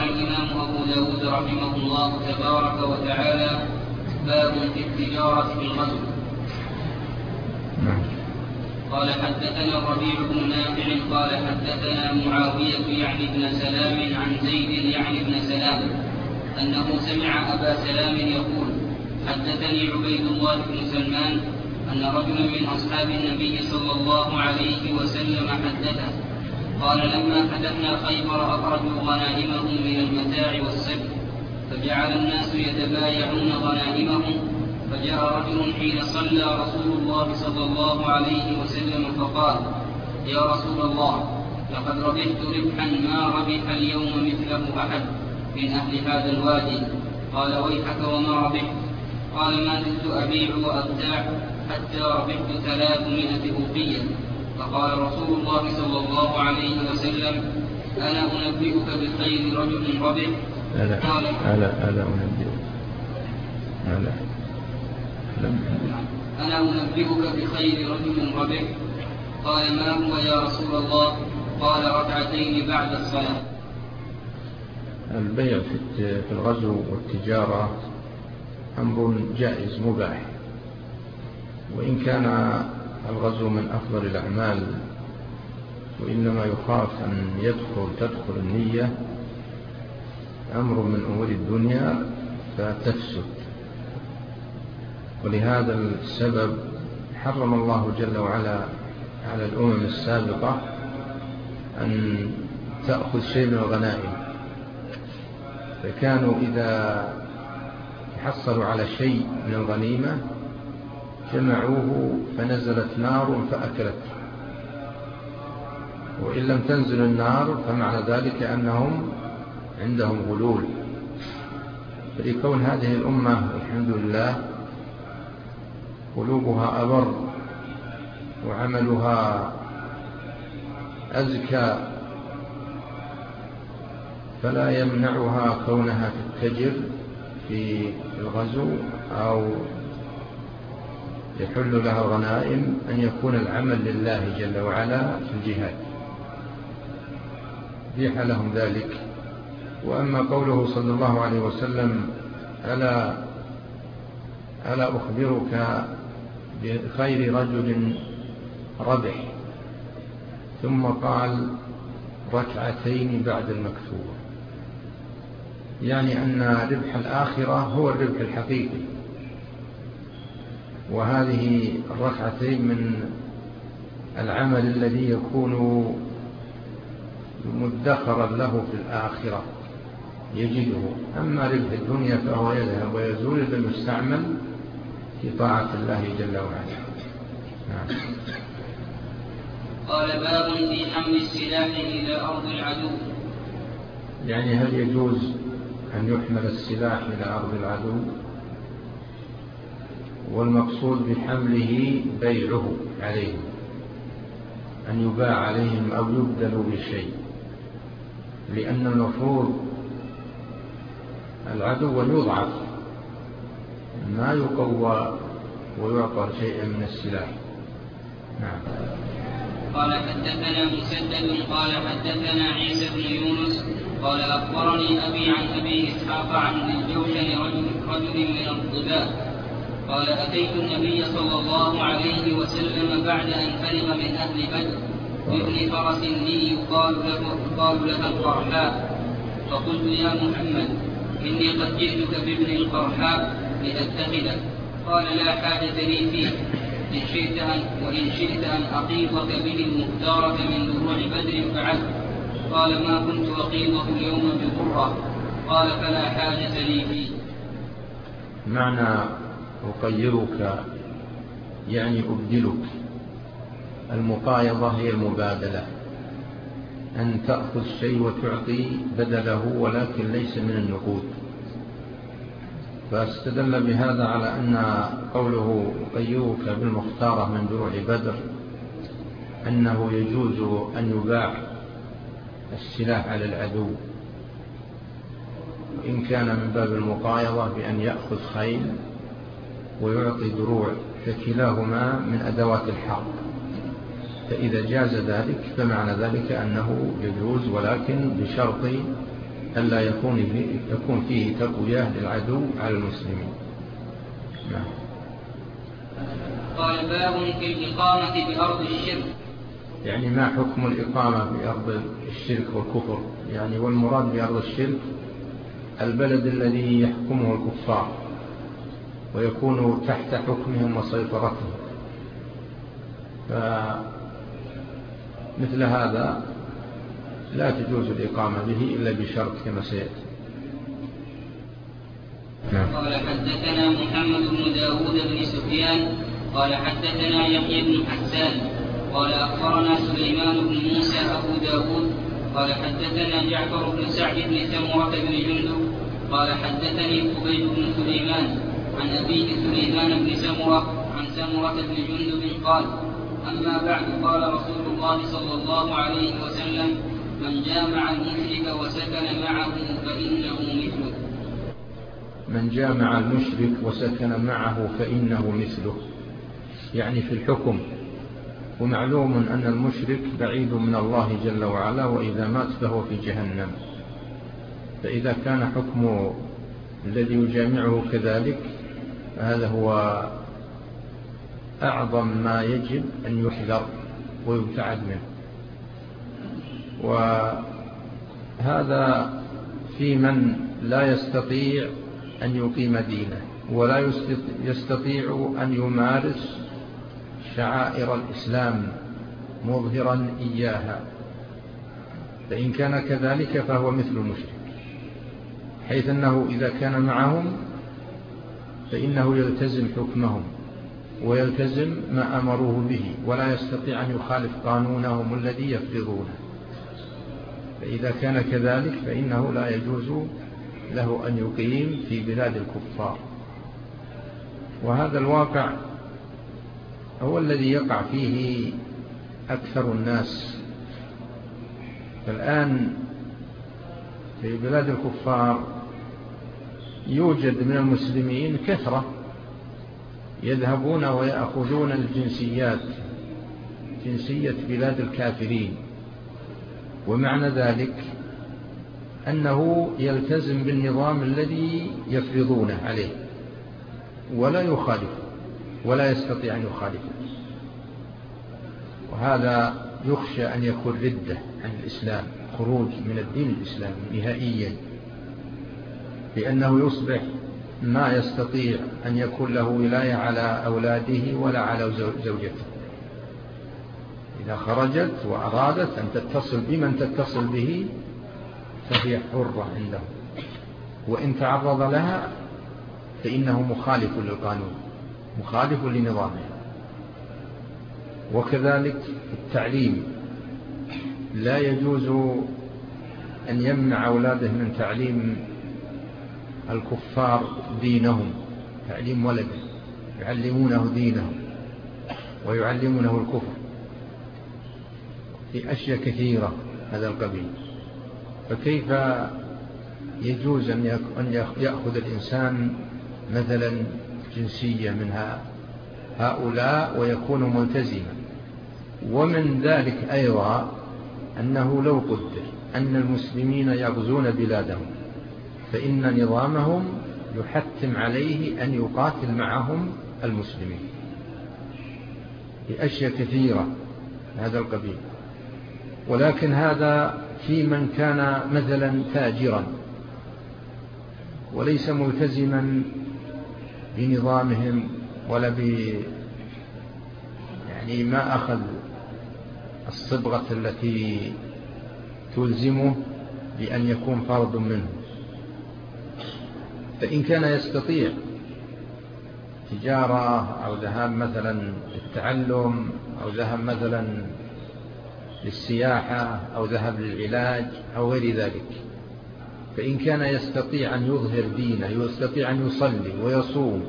قال الإمام أبو داود رحمه الله تبارك وتعالى: باب في التجارة في الغزو. قال حدثنا الربيع بن نافع قال حدثنا معاوية يعني بن سلام عن زيد يعني بن سلام أنه سمع أبا سلام يقول: حدثني عبيد الله بن سلمان أن رجلا من أصحاب النبي صلى الله عليه وسلم حدثه قال: لما فتحنا خيبر أخرجوا غنائمهم من المتاع والسبت، فجعل الناس يتبايعون غنائمهم، فجاء رجل حين صلى رسول الله صلى الله عليه وسلم فقال: يا رسول الله، لقد ربحت ربحا ما ربح اليوم مثله أحد من أهل هذا الوادي. قال: ويحك وما ربحت؟ قال: ما زلت أبيع وأبتاع حتى ربحت 300 أوقية. فقال رسول الله صلى الله عليه وسلم: أنا أنبئك بخير رجل ربح؟ أنا أنبئك بخير رجل ربح؟ قال: ما هو يا رسول الله؟ قال: ركعتين بعد الصلاة. البيع في الغزو والتجارة أمر جائز مباح، وإن كان الغزو من أفضل الأعمال، وإنما يخاف أن تدخل النية أمر من أمور الدنيا فتفسد. ولهذا السبب حرم الله جل وعلا على الأمم السابقة أن تأخذ شيء من الغنائم، فكانوا إذا حصلوا على شيء من الغنيمة جمعوه فنزلت نار فأكلته، وإن لم تنزل النار فمعنى ذلك أنهم عندهم غلول. فلكون هذه الأمة والحمد لله قلوبها أبر وعملها أزكى، فلا يمنعها كونها تتجر في الغزو أو يحل لها غنائم أن يكون العمل لله جل وعلا في الجهاد، بيح لهم ذلك. وأما قوله صلى الله عليه وسلم: ألا أخبرك بخير رجل ربح، ثم قال: ركعتين بعد المكتوبة، يعني أن ربح الآخرة هو الربح الحقيقي، وهذه الركعتين من العمل الذي يكون مدخرا له في الآخرة يجده. أما ربح الدنيا فهو يذهب ويزول بالمستعمل في طاعة الله جل وعلا. نعم. قال: باب في حمل السلاح إلى أرض العدو. يعني هل يجوز أن يحمل السلاح إلى أرض العدو؟ والمقصود بحمله بيعه عليهم، أن يباع عليهم أو يبدل بشيء، لأن المفروض العدو يضعف، ما يقوى ويعطى شيئا من السلاح. نعم. قال: حدثنا مسدد قال حدثنا عيسى بن يونس قال: أخبرني أبي عن أبي إسحاق عن الجوشن رجل من الضباء قال: أتيت النبي صلى الله عليه وسلم بعد أن فرغ من أهل بدر بابن فرس لي يقال لها القرحاء، فقلت: يا محمد، إني قد جئتك بابن القرحاء لأتخذه. قال: لا حاجة لي فيه، وإن شئت أن أقيضك به المختارة من دروع بدر فعلت. قال: ما كنت أقيضه اليوم بقرة. قال: فلا حاجة لي فيه. معنى أقيرك يعني أبدلك. المقايضة هي المبادلة، أن تأخذ شيء وتعطي بدله ولكن ليس من النقود. فاستدل بهذا على أن قوله أقيرك بالمختارة من دروع بدر أنه يجوز أن يباع السلاح على العدو، إن كان من باب المقايضة بأن يأخذ خيل ويعطي دروع، فكلاهما من أدوات الحرب. فإذا جاز ذلك فمعنى ذلك أنه يجوز، ولكن بشرط ألا يكون فيه تقوية للعدو على المسلمين. نعم. قال باب في الإقامة بأرض الشرك. يعني ما حكم الإقامة بأرض الشرك والكفر؟ يعني والمراد بأرض الشرك البلد الذي يحكمه الكفار ويكون تحت حكمهم وسيطرتهم. فمثل هذا لا تجوز الإقامة به إلا بشرط كما سيأتي. قال حدثنا محمد بن داود بن سفيان قال حدثنا يحيى بن حسان قال أخبرنا سليمان بن موسى أبو داود قال حدثنا جعفر بن سعد بن سمرة بن جندب قال حدثني قبيل بن سليمان عن أبيه سليمان بن سمرة عن سمرة بن جندب قال أما بعد قال رسول الله صلى الله عليه وسلم من جامع المشرك وسكن معه فإنه مثله. من جامع المشرك وسكن معه فإنه مثله، يعني في الحكم. ومعلوم أن المشرك بعيد من الله جل وعلا، وإذا مات فهو في جهنم. فإذا كان حكم الذي يجامعه كذلك هذا هو أعظم ما يجب أن يحذر ويبتعد منه. وهذا في من لا يستطيع أن يقيم دينه ولا يستطيع أن يمارس شعائر الإسلام مظهرا إياها. فإن كان كذلك فهو مثل المشرك، حيث أنه إذا كان معهم فإنه يلتزم حكمهم ويلتزم ما أمروه به، ولا يستطيع أن يخالف قانونهم الذي يفرضونه. فإذا كان كذلك فإنه لا يجوز له أن يقيم في بلاد الكفار. وهذا الواقع هو الذي يقع فيه أكثر الناس. فالآن في بلاد الكفار يوجد من المسلمين كثرة يذهبون ويأخذون الجنسيات، جنسية بلاد الكافرين، ومعنى ذلك أنه يلتزم بالنظام الذي يفرضونه عليه ولا يخالف ولا يستطيع أن يخالف. وهذا يخشى أن يكون ردة عن الإسلام، خروج من الدين الإسلامي نهائيا، لأنه يصبح ما يستطيع أن يكون له ولاية على أولاده ولا على زوجته. إذا خرجت وأرادت أن تتصل بمن تتصل به فهي حرة عنده، وإن تعرض لها فإنه مخالف للقانون، مخالف لنظامه. وكذلك التعليم، لا يجوز أن يمنع أولاده من تعليم الكفار دينهم، تعليم ولده يعلمونه دينهم ويعلمونه الكفر في أشياء كثيرة هذا القبيل. فكيف يجوز أن يأخذ الإنسان مثلا جنسية من هؤلاء ويكون ملتزما؟ ومن ذلك أيضا أنه لو قدر أن المسلمين يغزون بلادهم فإن نظامهم يحتم عليه أن يقاتل معهم المسلمين في أشياء كثيرة هذا القبيل. ولكن هذا في من كان مثلا تاجرا وليس ملتزما بنظامهم ولا يعني ما أخذ الصبغة التي تلزمه بأن يكون فرد منه. فإن كان يستطيع تجارة أو ذهاب مثلا للتعلم أو ذهاب مثلا للسياحة أو ذهاب للعلاج أو غير ذلك، فإن كان يستطيع أن يظهر دينه، يستطيع أن يصلي ويصوم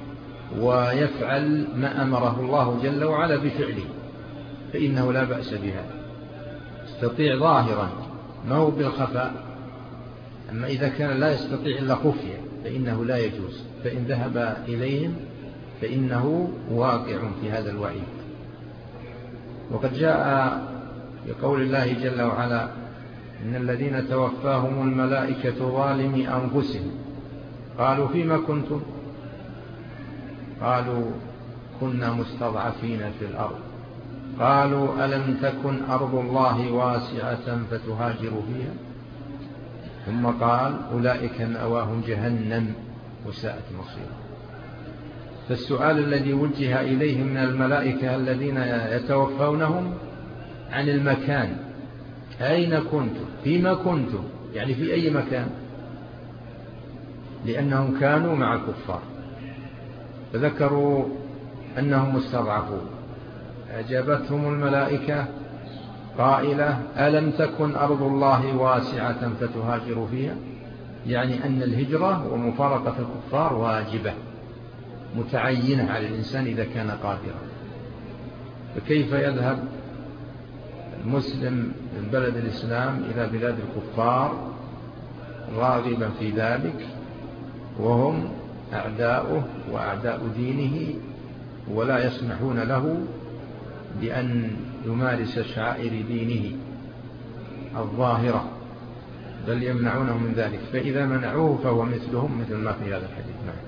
ويفعل ما أمره الله جل وعلا بفعله فإنه لا بأس بها، يستطيع ظاهرا ما هو بالخفاء. أما إذا كان لا يستطيع إلا خفية فإنه لا يجوز، فإن ذهب إليهم فإنه واقع في هذا وقد جاء بقول الله جل وعلا إن الذين توفاهم الملائكة ظالمي أنفسهم قالوا فيما كنتم؟ قالوا كنا مستضعفين في الأرض. قالوا ألم تكن أرض الله واسعة فتهاجروا فيها؟ ثم قال أولئك مأواهم جهنم وساءت مصيرا. فالسؤال الذي وجه إليهم من الملائكة الذين يتوفونهم عن المكان، أين كنتم؟ فيما كنتم؟ يعني في أي مكان؟ لأنهم كانوا مع الكفار فذكروا أنهم مستضعفون. أجابتهم الملائكة قائلة ألم تكن أرض الله واسعة فتهاجروا فيها؟ يعني أن الهجرة ومفارقة الكفار واجبة متعينة على الإنسان إذا كان قادرا. فكيف يذهب المسلم من بلد الإسلام إلى بلاد الكفار راغبا في ذلك وهم أعداؤه وأعداء دينه، ولا يسمحون له بأن يمارس شعائر دينه الظاهرة، بل يمنعونه من ذلك. فإذا منعوه فهو مثلهم، مثل ما في هذا الحديث. نعم.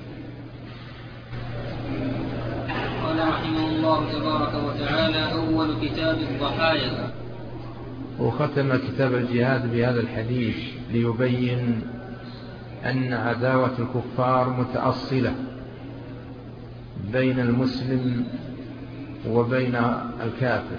قال رحمه الله تبارك وتعالى: أول كتاب الضحايا. وختم كتاب الجهاد بهذا الحديث ليبين أن عداوة الكفار متأصلة بين المسلم وبين الكافر،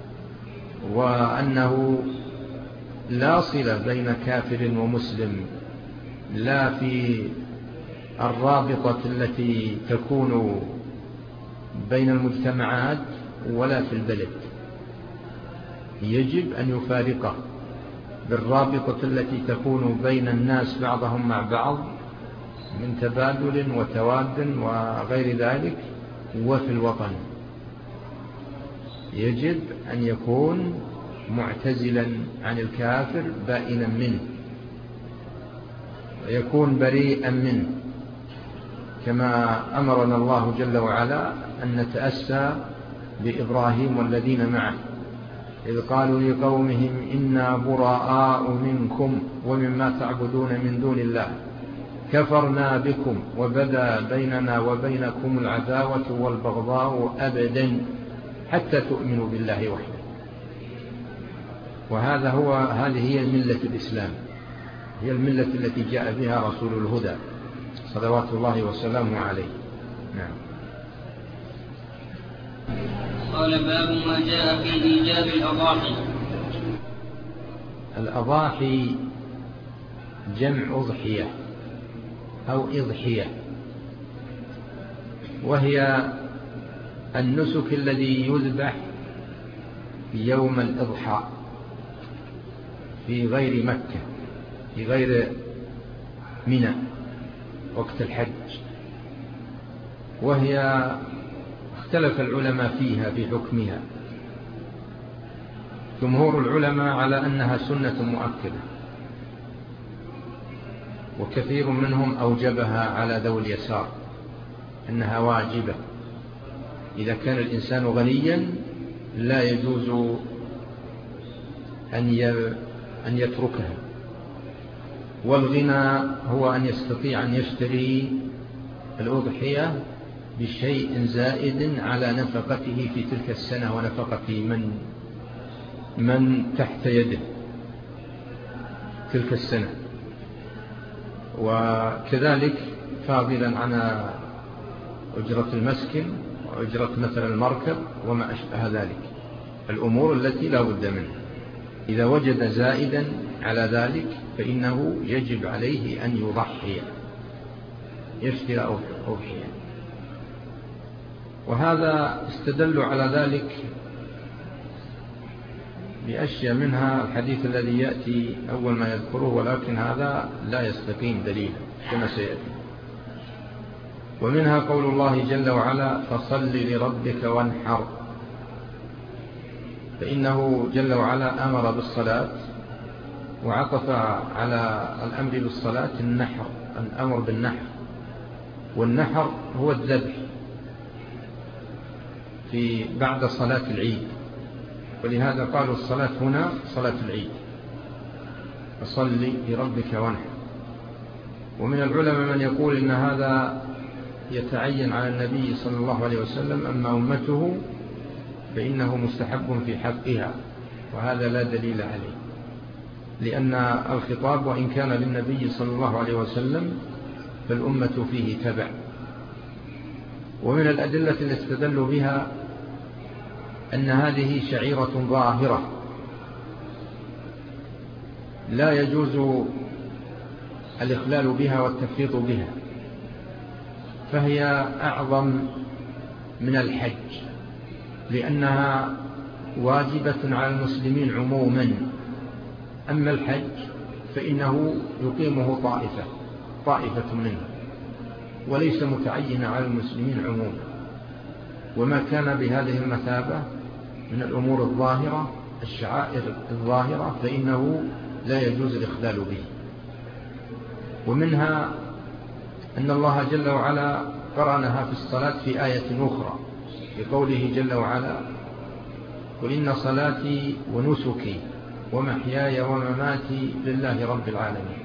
وأنه لا صلة بين كافر ومسلم، لا في الرابطة التي تكون بين المجتمعات ولا في البلد. يجب أن يفارقه بالرابطة التي تكون بين الناس بعضهم مع بعض من تبادل وتواد وغير ذلك. وفي الوطن يجب أن يكون معتزلا عن الكافر بائنا منه ويكون بريئا منه، كما أمرنا الله جل وعلا أن نتأسى بإبراهيم والذين معه إذ قالوا لقومهم إنا براء منكم ومما تعبدون من دون الله كفرنا بكم وبدا بيننا وبينكم العداوة والبغضاء أبدا حتى تؤمنوا بالله وحده. هذه هي ملة الإسلام، هي الملة التي جاء بها رسول الهدى صلوات الله وسلامه عليه. نعم. قال: باب ما جاء في إيجاب الأضاحي. الأضاحي جمع أضحية أو إضحية، وهي النسك الذي يذبح يوم الإضحى في غير مكة، في غير منى وقت الحج، وهي اختلف العلماء فيها في حكمها. جمهور العلماء على أنها سنة مؤكدة، وكثير منهم أوجبها على ذوي اليسار أنها واجبة. إذا كان الإنسان غنيا لا يجوز أن يتركها، والغنى هو أن يستطيع أن يشتري الأضحية بشيء زائد على نفقته في تلك السنة ونفقة من تحت يده تلك السنة، وكذلك فاضلا عن أجرة المسكن وأجرة مثلا المركب وما أشبه ذلك، الأمور التي لا بد منها. إذا وجد زائدا على ذلك فإنه يجب عليه أن يضحي، يشتري أضحية. وهذا استدلوا على ذلك بأشياء، منها الحديث الذي يأتي أول ما يذكره، ولكن هذا لا يستقيم دليلا كما سيأتي. ومنها قول الله جل وعلا: فصل لربك وانحر، فإنه جل وعلا أمر بالصلاة وعطف على الأمر بالصلاة النحر، الأمر بالنحر، والنحر هو الذبح بعد صلاة العيد، ولهذا قالوا الصلاة هنا صلاة العيد. فصل لربك وانحر. ومن العلماء من يقول إن هذا يتعين على النبي صلى الله عليه وسلم، أما أمته فإنه مستحب في حقها، وهذا لا دليل عليه، لأن الخطاب وإن كان للنبي صلى الله عليه وسلم فالأمة فيه تبع. ومن الأدلة التي استدلوا بها أن هذه شعيرة ظاهرة لا يجوز الإخلال بها والتفريط بها، فهي أعظم من الحج، لأنها واجبة على المسلمين عموما. أما الحج فإنه يقيمه طائفة منه، وليس متعينا على المسلمين عموما. وما كان بهذه المثابة من الأمور الظاهرة، الشعائر الظاهرة، فإنه لا يجوز الإخلال به. ومنها أن الله جل وعلا قرنها في الصلاة في آية أخرى بقوله جل وعلا: قل إن صلاتي ونسكي ومحياي ومماتي لله رب العالمين.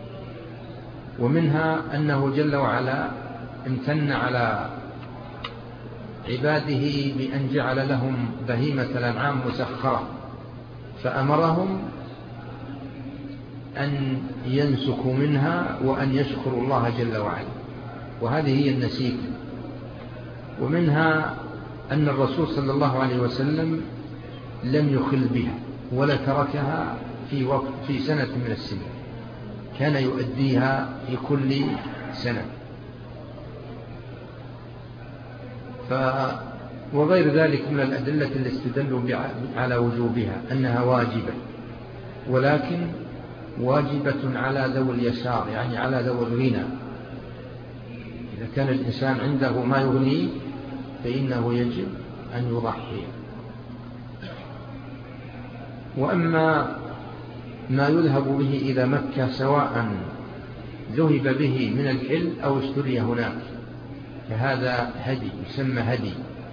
ومنها أنه جل وعلا امتن على عباده بأن جعل لهم بهيمة الأنعام مسخرة، فأمرهم أن ينسكوا منها وأن يشكروا الله جل وعلا، وهذه هي النسيك. ومنها أن الرسول صلى الله عليه وسلم لم يخل بها ولا تركها في سنة من السنين، كان يؤديها في كل سنة. وغير ذلك من الأدلة اللي استدلوا على وجوبها أنها واجبة، ولكن واجبة على ذوي اليسار، يعني على ذوي الغنى. إذا كان الإنسان عنده ما يغنيه فإنه يجب أن يضحي. وأما ما يذهب به إلى مكة سواء ذهب به من الحل أو اشتري هناك فهذا هدي، يسمى هدي،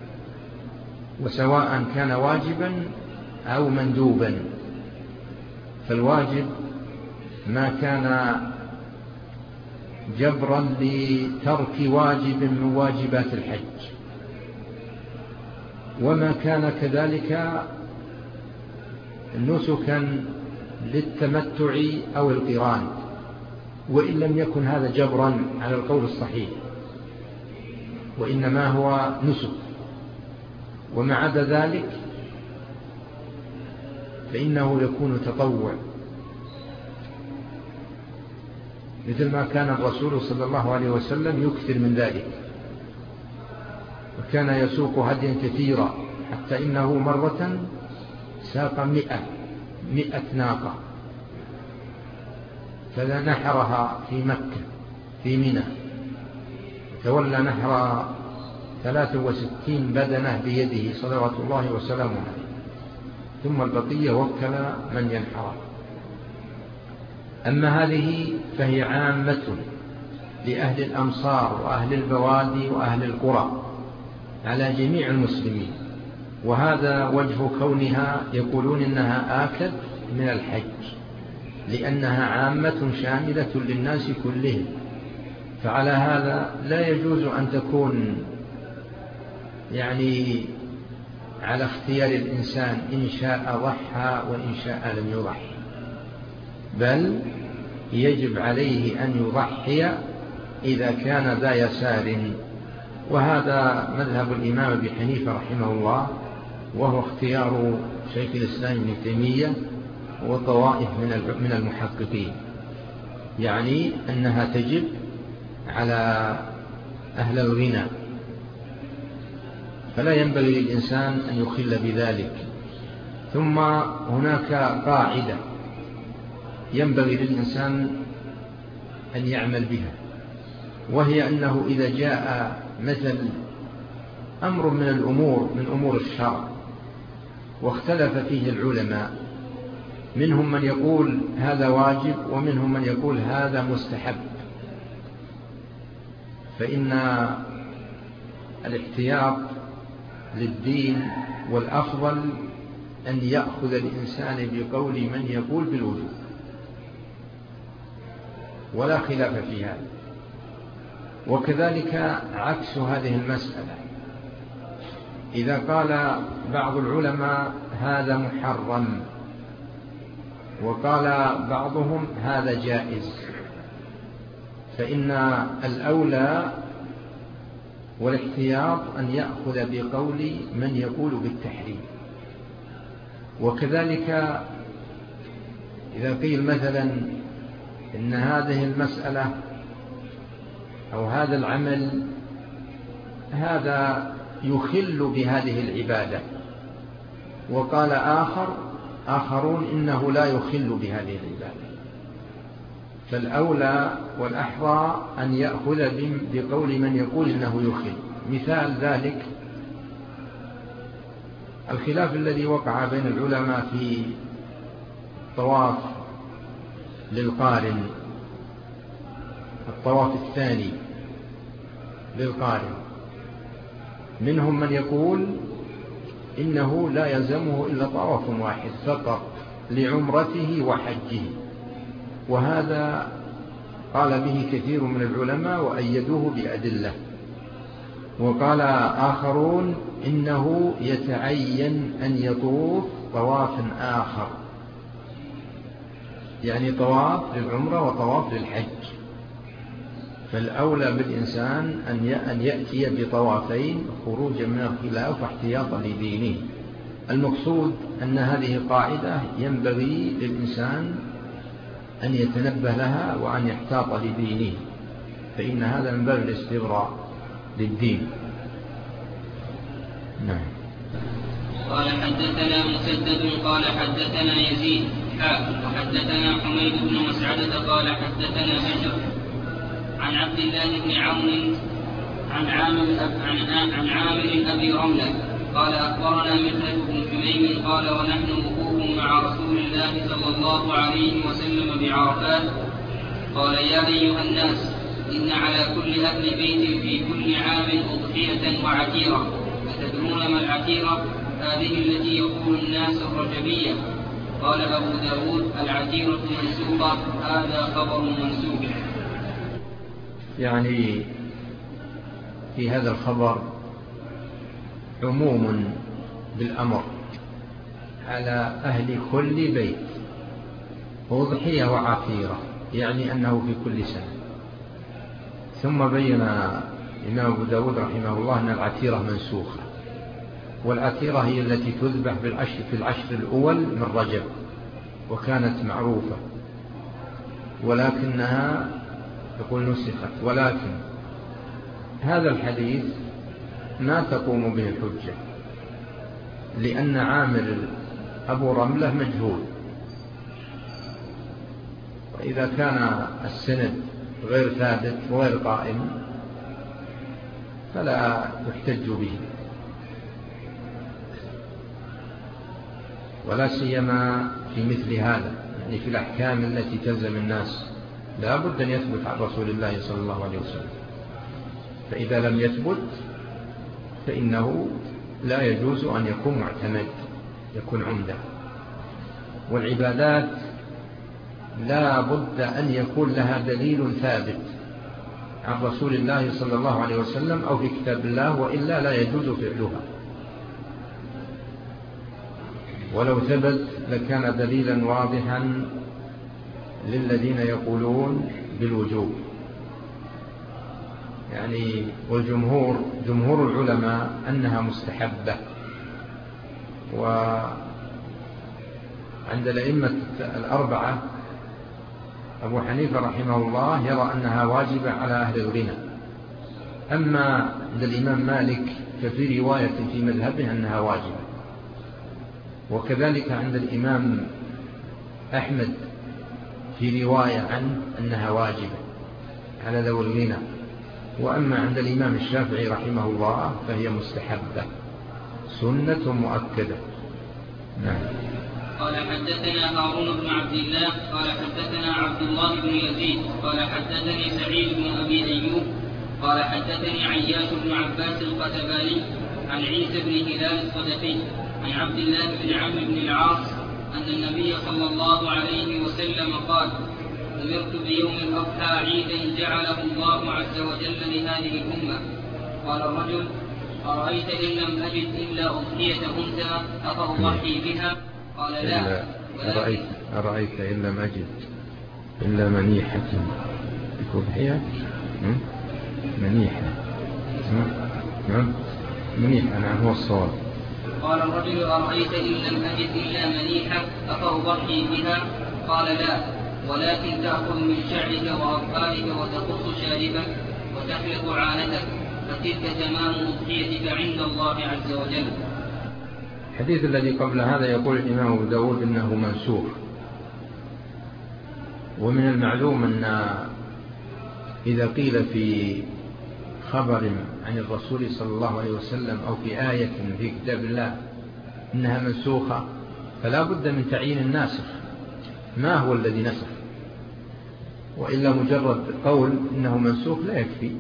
وسواء كان واجبا أو مندوبا. فالواجب ما كان جبرا لترك واجب من واجبات الحج، وما كان كذلك نسكا للتمتع أو القران، وإن لم يكن هذا جبرا على القول الصحيح، وإنما هو نسك. وما عدا ذلك فإنه يكون تطوع، مثل ما كان الرسول صلى الله عليه وسلم يكثر من ذلك، وكان يسوق هديا كثيرا، حتى إنه مرة ساق 100 ناقة، فنحرها في مكة في منى، تولى نحر 63 بدنة بيده صلوات الله وسلامه عليه، ثم البقية وكل من ينحر. أما هذه فهي عامة لأهل الأمصار وأهل البوادي وأهل القرى على جميع المسلمين، وهذا وجه كونها يقولون إنها آكد من الحج، لأنها عامة شاملة للناس كلهم. فعلى هذا لا يجوز أن تكون يعني على اختيار الإنسان، إن شاء ضحى وإن شاء لم يضحي، بل يجب عليه أن يضحي إذا كان ذا يسار. وهذا مذهب الإمام أبي حنيفة رحمه الله، وهو اختيار شيخ الإسلام ابن تيمية وطوائف من المحققين، يعني أنها تجب على أهل الغنى، فلا ينبغي للإنسان أن يخل بذلك. ثم هناك قاعدة ينبغي للإنسان أن يعمل بها، وهي أنه إذا جاء مثل أمر من الأمور من أمور الشرع واختلف فيه العلماء، منهم من يقول هذا واجب ومنهم من يقول هذا مستحب، فإن الاحتياط للدين والأفضل أن يأخذ الإنسان بقول من يقول بالوجوب، ولا خلاف في هذا. وكذلك عكس هذه المسألة، إذا قال بعض العلماء هذا محرم وقال بعضهم هذا جائز، فإن الأولى والاحتياط أن يأخذ بقول من يقول بالتحريم. وكذلك إذا قيل مثلا إن هذه المسألة أو هذا العمل هذا يخل بهذه العبادة، وقال آخرون إنه لا يخل بهذه العبادة، فالأولى والأحرى أن يأخذ بقول من يقول إنه يخل. مثال ذلك الخلاف الذي وقع بين العلماء في طواف للقارن، الطواف الثاني للقارن، منهم من يقول إنه لا يلزمه إلا طواف واحد فقط لعمرته وحجه، وهذا قال به كثير من العلماء وأيدوه بأدلة. وقال آخرون إنه يتعين أن يطوف طواف آخر، يعني طواف للعمرة وطواف للحج، فالأولى بالإنسان أن يأتي بطوافين خروجا من الخلاف واحتياطا لدينه. المقصود أن هذه قاعدة ينبغي للإنسان أن يتنبه لها وأن يحتاط لدينه، فإن هذا من باب الاستبراء للدين. نعم. قال حدثنا مسدد قال حدثنا يزيد وحدثنا حميد بن مسعدة قال حدثنا بشر عن عبد الله بن عون عن عامر أبي رملة قال أخبرنا مخلد بن حميم قال ونحن وقوف مع رسول الله صلى الله عليه وسلم بعرفات قال يا أيها الناس إن على كل أهل بيت في كل عام أضحية وعتيرة، أتدرون ما العتيرة؟ هذه التي يقول الناس الرجبية. قال أبو داود العتيرة منسوخة، هذا خبر منسوخ. يعني في هذا الخبر عموم بالأمر على أهل كل بيت، وضحية وعتيرة يعني أنه في كل سنة. ثم بين الإمام أبو داود رحمه الله أن العتيرة منسوخة، والعتيرة هي التي تذبح في العشر الأول من رجب، وكانت معروفة، ولكنها يقول نسخت. ولكن هذا الحديث ما تقوم به الحجة، لأن عامر أبو رملة مجهول، وإذا كان السند غير ثابت وغير قائم فلا يحتج به، ولا سيما في مثل هذا، يعني في الأحكام التي تلزم الناس لا بد أن يثبت عن رسول الله صلى الله عليه وسلم، فإذا لم يثبت فإنه لا يجوز أن يكون معتمد، يكون عمدة. والعبادات لا بد أن يكون لها دليل ثابت عن رسول الله صلى الله عليه وسلم أو في كتاب الله، وإلا لا يجوز فعلها. ولو ثبت لكان دليلا واضحا للذين يقولون بالوجوب، يعني جمهور العلماء أنها مستحبة، وعند الأئمة الأربعة أبو حنيفة رحمه الله يرى أنها واجبة على أهل الغنى، أما عند الإمام مالك ففي رواية في مذهبه أنها واجبة، وكذلك عند الإمام أحمد في رواية عن أنها واجبة على ذوي الغنى، وأما عند الإمام الشافعي رحمه الله فهي مستحبة سنة مؤكدة. نعم. قال حدثنا هارون بن عبد الله قال حدثنا عبد الله بن يزيد قال حدثني سعيد بن أبي أيوب قال حدثني عياش بن عباس القتباني عن عيسى بن هلال الصدفي عن عبد الله بن عمرو بن العاص أن النبي صلى الله عليه وسلم قال أمرت بيوم الأضحى عيدا جعله الله عز وجل لهذه الأمة. قال الرجل: أرأيت إن لم أجد إلا أضحية أنثى أفأضحي بها؟ قال: لا. أرأيت إن لم أجد إلا منيحة أضحية منيحة. منيحة، نعم، هو الصواب. قال الرجل: أرأيت إن لم أجد إلا منيحة أفأضحي بها؟ قال: لا، ولكن تأخذ من شعرك وأظفارك وتقص شاربك وتحلق عانتك، فتلك تمام أضحيتك عند الله عز وجل. الحديث الذي قبل هذا يقول الإمام أبو داود إنه منسوخ. ومن المعلوم أن إذا قيل في خبر عن الرسول صلى الله عليه وسلم أو في آية في كتاب الله إنها منسوخة فلا بد من تعيين الناسخ، ما هو الذي نسخ، وإلا مجرد قول إنه منسوخ لا يكفي.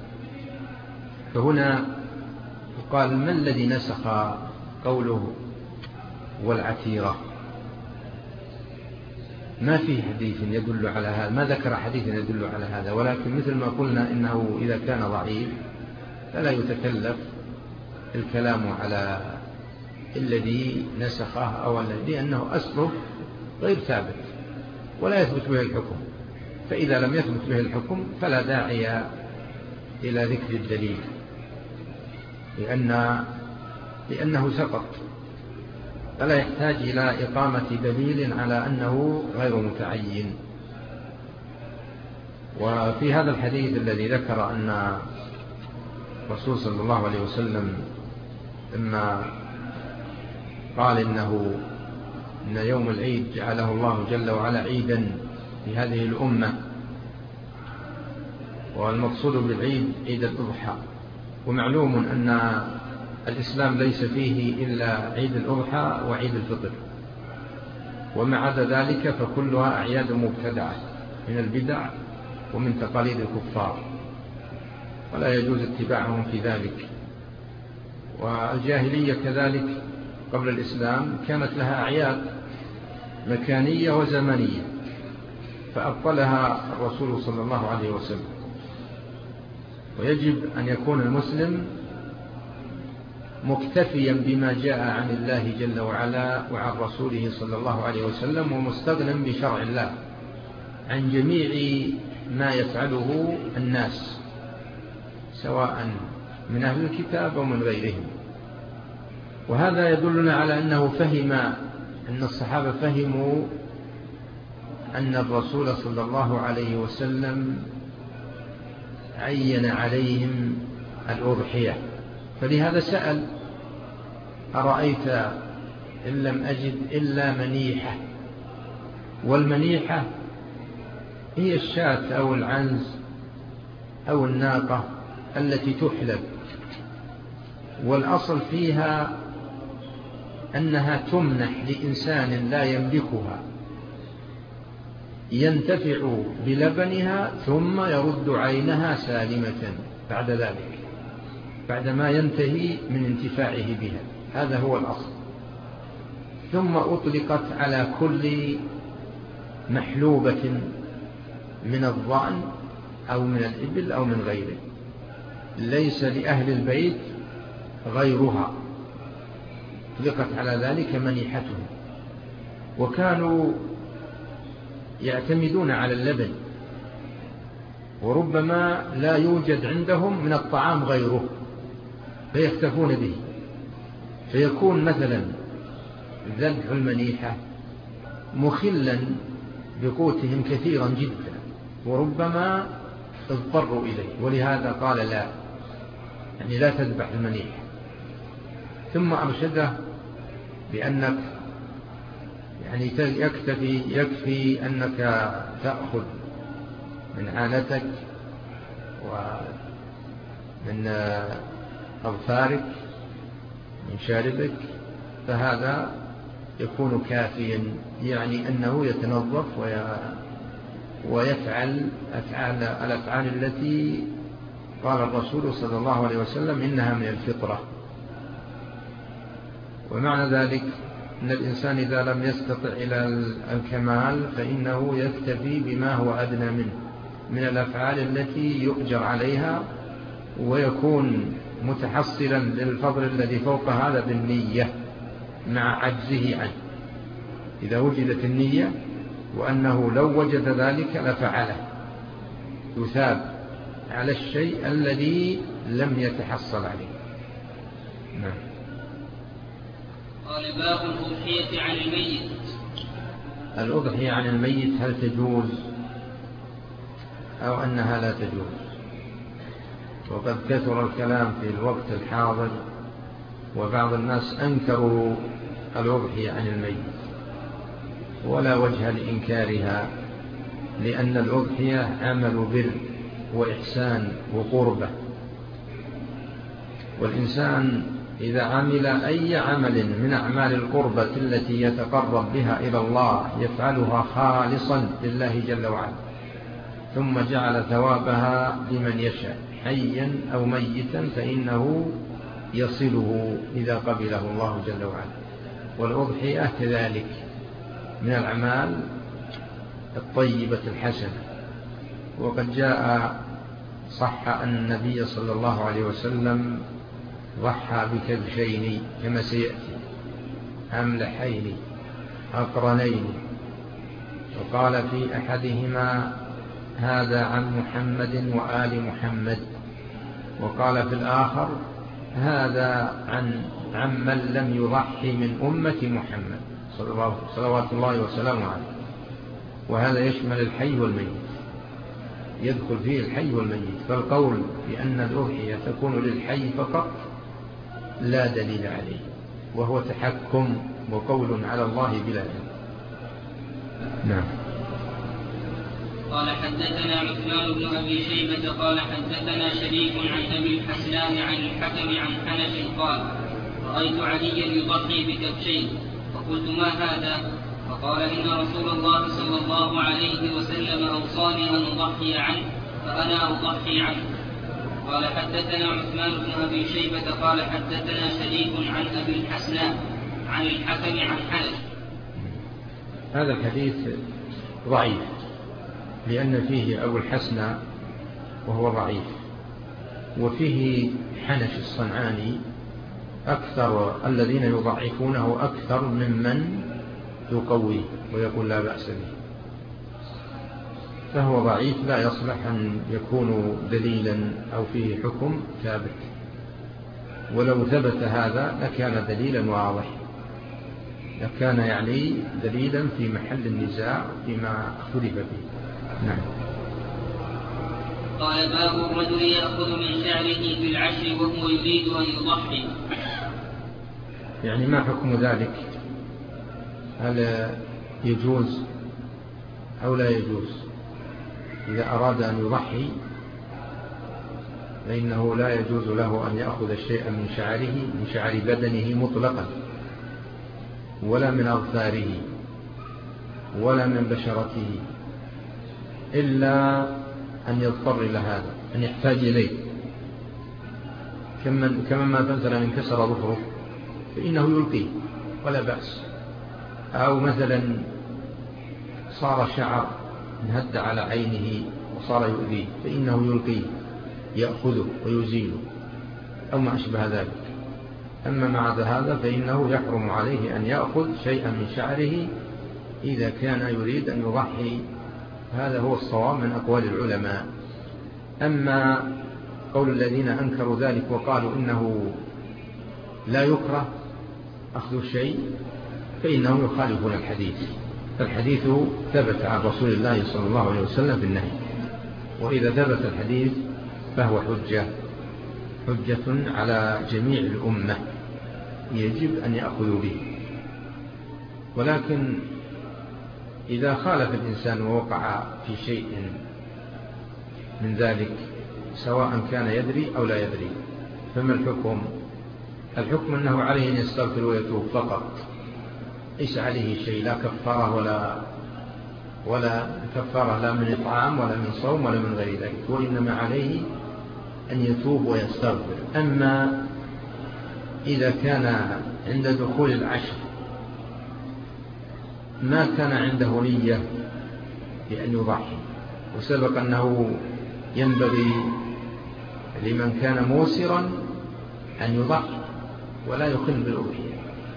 فهنا يقال: ما الذي نسخ قوله والعتيرة؟ ما في حديث يدل على هذا، ما ذكر حديث يدل على هذا، ولكن مثل ما قلنا إنه إذا كان ضعيف فلا يتكلف الكلام على الذي نسخه أو الذي، لأنه أصله غير ثابت ولا يثبت به الحكم، فإذا لم يثبت به الحكم فلا داعي إلى ذكر الدليل، لأنه سقط، فلا يحتاج إلى إقامة دليل على أنه غير متعين. وفي هذا الحديث الذي ذكر أن الرسول صلى الله عليه وسلم لما قال إن يوم العيد جعله الله جل وعلا عيدا لهذه الأمة، والمقصود بالعيد عيد الأضحى. ومعلوم أن الإسلام ليس فيه إلا عيد الأضحى وعيد الفطر، وما عدا ذلك فكلها أعياد مبتدعة من البدع ومن تقاليد الكفار، ولا يجوز اتباعهم في ذلك. والجاهلية كذلك قبل الإسلام كانت لها أعياد مكانية وزمنية فأبطلها الرسول صلى الله عليه وسلم. ويجب أن يكون المسلم مكتفيا بما جاء عن الله جل وعلا وعن رسوله صلى الله عليه وسلم، ومستغنى بشرع الله عن جميع ما يفعله الناس سواء من أهل الكتاب أو من غيرهم. وهذا يدلنا على أن الصحابة فهموا أن الرسول صلى الله عليه وسلم عين عليهم الأضحية، فلهذا سأل: أرأيت إن لم أجد إلا منيحة. والمنيحة هي الشاة أو العنز أو الناقة التي تحلب، والأصل فيها أنها تمنح لإنسان لا يملكها ينتفع بلبنها ثم يرد عينها سالمة بعد ذلك، بعدما ينتهي من انتفاعه بها. هذا هو الأصل. ثم أطلقت على كل محلوبة من الضأن أو من الإبل أو من غيره، ليس لأهل البيت غيرها، أطلقت على ذلك منيحتهم. وكانوا يعتمدون على اللبن، وربما لا يوجد عندهم من الطعام غيره فيكتفون به، فيكون مثلا ذبح المنيحة مخلا بقوتهم كثيرا جدا، وربما اضطروا إليه، ولهذا قال: لا، يعني لا تذبح المنيحة. ثم أرشده بأنك يعني يكفي أنك تأخذ من عانتك ومن أظفارك من شاربك، فهذا يكون كافيا، يعني أنه يتنظف ويفعل الأفعال التي قال الرسول صلى الله عليه وسلم إنها من الفطرة. ومعنى ذلك أن الإنسان إذا لم يستطع إلى الكمال فإنه يكتفي بما هو أدنى منه من الأفعال التي يؤجر عليها، ويكون متحصلا للفضل الذي فوق هذا بالنية مع عجزه عنه. إذا وجدت النية وأنه لو وجد ذلك لفعله يثاب على الشيء الذي لم يتحصل عليه. نعم. قال باب الأضحية عن الميت. الأضحية عن الميت هل تجوز أو أنها لا تجوز؟ وقد كثر الكلام في الوقت الحاضر، وبعض الناس أنكروا الأضحية عن الميت، ولا وجه لإنكارها، لأن الأضحية عمل بر وإحسان وقربة، والإنسان إذا عمل أي عمل من أعمال القربة التي يتقرب بها إلى الله يفعلها خالصا لله جل وعلا، ثم جعل ثوابها لمن يشاء حيا أو ميتا فإنه يصله إذا قبله الله جل وعلا. والأضحية كذلك من الأعمال الطيبة الحسنة. وقد جاء صح أن النبي صلى الله عليه وسلم ضحى بكبشين كما سيأتي أملحين أقرنين، وقال في أحدهما هذا عن محمد وآل محمد، وقال في الآخر هذا عن من لم يضحي من أمة محمد صلوات الله وسلامه عليه. وهذا يشمل الحي والميت، يدخل فيه الحي والميت. فالقول بأن الأضحية تكون للحي فقط لا دليل عليه، وهو تحكم وقول على الله بلا علم. نعم. قال حدثنا عثمان بن أبي شيبة قال حدثنا شريك عن أبي الحسناء عن الحكم عن حنش قال رأيت عليا يضحي بكبشين فقلت ما هذا؟ فقال إن رسول الله صلى الله عليه وسلم أوصاني أن أضحي عنه فأنا أضحي عنه. قال حدثنا عثمان بن أبي شيبة قال حدثنا شريك عن أبي الحسناء عن الحكم عن حنش. هذا الحديث ضعيف لأن فيه أبو الحسناء وهو ضعيف، وفيه حنش الصنعاني أكثر الذين يضعفونه أكثر ممن يقويه ويقول لا بأس به، فهو ضعيف لا يصلح أن يكون دليلا أو فيه حكم ثابت. ولو ثبت هذا لكان دليلا واضح، لكان يعني دليلا في محل النزاع فيما اختلف فيه. نعم. قال باب الرجل يأخذ من شعره في العشر وهو يريد أن يضحي. يعني ما حكم ذلك؟ هل يجوز أو لا يجوز؟ إذا أراد أن يضحي فإنه لا يجوز له أن يأخذ شيئا من شعره من شعر بدنه مطلقا، ولا من أظفاره ولا من بشرته، إلا أن يضطر إلى هذا، أن يحتاج إليه. كما ما مثلا انكسر ظفره فإنه يلقيه ولا بأس، أو مثلا صار شعر انهد على عينه وصار يؤذيه فإنه يلقيه يأخذه ويزيله أو ما أشبه ذلك. أما مع هذا فإنه يحرم عليه أن يأخذ شيئا من شعره إذا كان يريد أن يضحي. هذا هو الصواب من أقوال العلماء. أما قول الذين أنكروا ذلك وقالوا إنه لا يكره أخذ الشيء فإنهم يخالفون الحديث، فالحديث ثبت عن رسول الله صلى الله عليه وسلم في النهي، وإذا ثبت الحديث فهو حجة على جميع الأمة يجب أن يأخذوا به. ولكن إذا خالف الإنسان ووقع في شيء من ذلك سواء كان يدري أو لا يدري فما الحكم؟ الحكم أنه عليه أن يستغفر ويتوب فقط، ليس عليه شيء، لا كفارة ولا كفارة لا من إطعام ولا من صوم ولا من غير ذلك، وإنما عليه أن يتوب ويستغفر. أما إذا كان عند دخول العشر ما كان عنده نية بأن يضحي. وسبق أنه ينبغي لمن كان موسرا أن يضحي ولا يخل بالأضحية.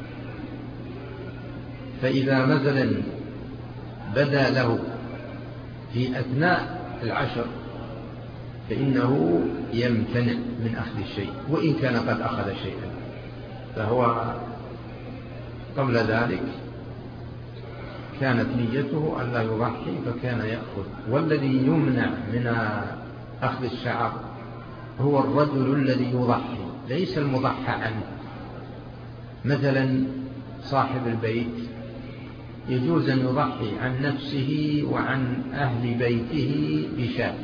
فإذا مثلا بدا له في أثناء العشر فإنه يمتنع من أخذ الشيء وإن كان قد أخذ شيئا، فهو قبل ذلك كانت نيته أن لا يضحي فكان يأخذ. والذي يمنع من أخذ الشعر هو الرجل الذي يضحي ليس المضحى عنه. مثلا صاحب البيت يجوز أن يضحي عن نفسه وعن أهل بيته بشاة،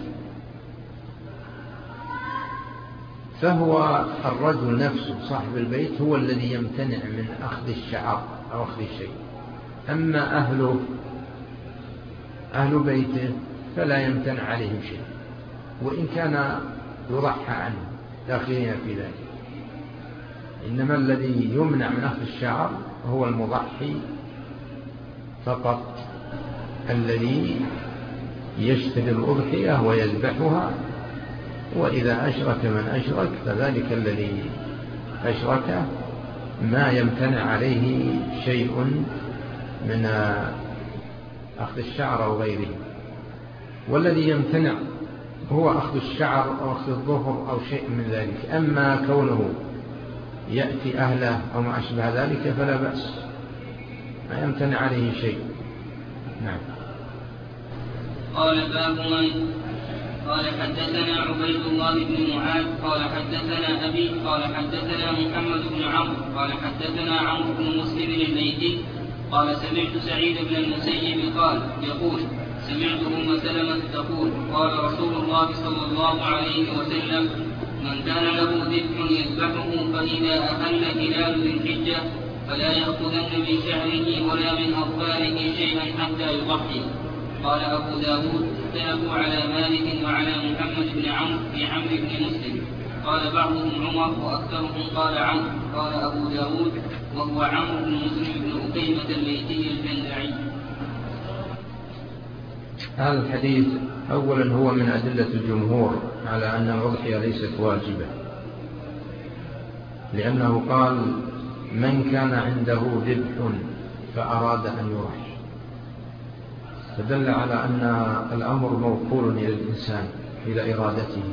فهو الرجل نفسه صاحب البيت هو الذي يمتنع من أخذ الشعر أو أخذ الشيء. أما أهل بيته فلا يمتنع عليهم شيء وإن كان يضحى عنه داخلين في ذلك. إنما الذي يمنع من أخذ الشعر هو المضحي فقط، الذي يشتري الأضحية ويذبحها. وإذا أشرك من أشرك فذلك الذي أشرك ما يمتنع عليه شيء من أخذ الشعر أو غيره. والذي يمتنع هو أخذ الشعر أو أخذ الظهر أو شيء من ذلك. أما كونه يأتي أهله أو ما أشبه ذلك فلا بأس، ما يمتنع عليه شيء. نعم. قال باب من قال حدثنا عبيد الله بن معاذ قال حدثنا أبي قال حدثنا محمد بن عمرو قال حدثنا عمرو بن مسلم الليثي قال سمعت سعيد بن المسيب قال يقول سمعت أم سلمة تقول قال رسول الله صلى الله عليه وسلم من كان له ذبح يذبحه فإذا أحل هلال ذي الحجة فلا يأخذن من شعره ولا من أظفاره شيئا حتى يضحي. قال أبو داود اختلفوا على مالك وعلى محمد بن عمرو في عمرو بن مسلم، قال بعضهم عمر وأكثرهم قال عمرو. قال أبو داود وهو عمرو بن مسلم بن أقيمة الليثي الجندعي. هذا الحديث أولا هو من أدلة الجمهور على أن الأضحية ليست واجبة، لأنه قال من كان عنده ذبح فأراد أن يضحي، فدل على أن الأمر موكول إلى الإنسان إلى إرادته.